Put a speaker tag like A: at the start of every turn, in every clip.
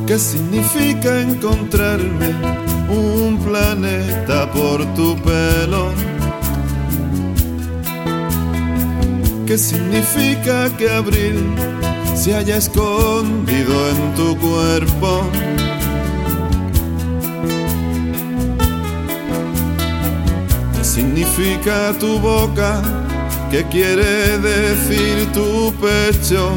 A: ¿Qué significa encontrarme un planeta por tu pelo? ¿Qué significa que abril se haya escondido en tu cuerpo? ¿Qué significa tu boca? ¿Qué quiere decir tu pecho?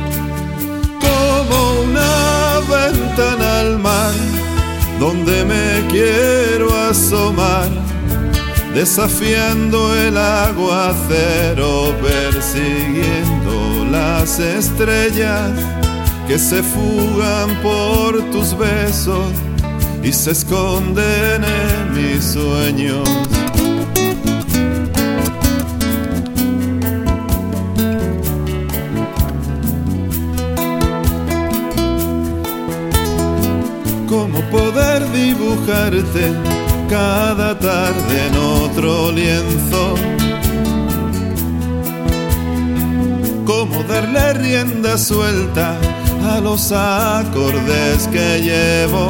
A: Como una ventana al mar donde me quiero asomar, desafiando el aguacero, persiguiendo las estrellas que se fugan por tus besos y se esconden en mis sueños. ¿Cómo poder dibujarte cada tarde en otro lienzo? ¿Cómo darle rienda suelta a los acordes que llevo?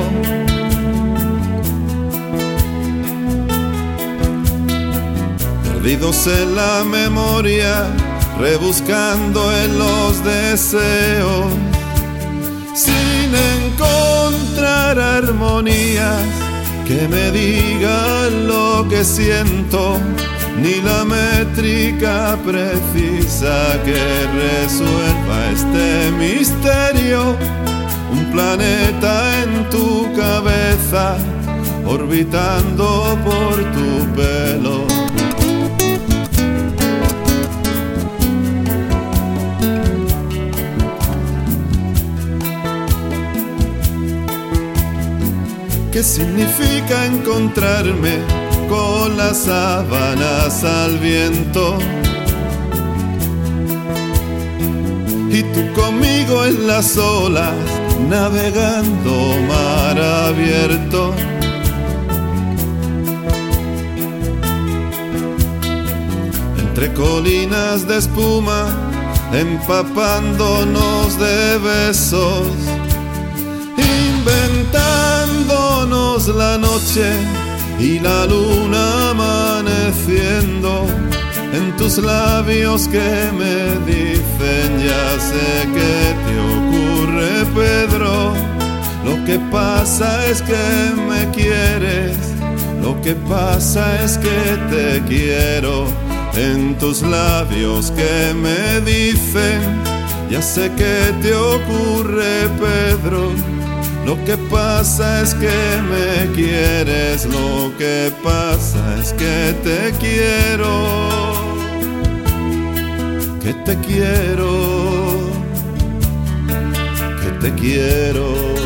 A: Perdidos en la memoria, rebuscando en los deseos, sin encontrar armonías que me digan lo que siento, ni la métrica precisa que resuelva este misterio. Un planeta en tu cabeza, orbitando por tu pelo. ¿Qué significa encontrarme con las sábanas al viento? Y tú conmigo en las olas, navegando mar abierto. Entre colinas de espuma, empapándonos de besos, inventándonos la noche y la luna amaneciendo en tus labios que me dicen: ya sé que te ocurre, Pedro. Lo que pasa es que me quieres, lo que pasa es que te quiero. En tus labios que me dicen: ya sé que te ocurre, Pedro. Lo que pasa es que me quieres, lo que pasa es que te quiero, que te quiero, que te quiero.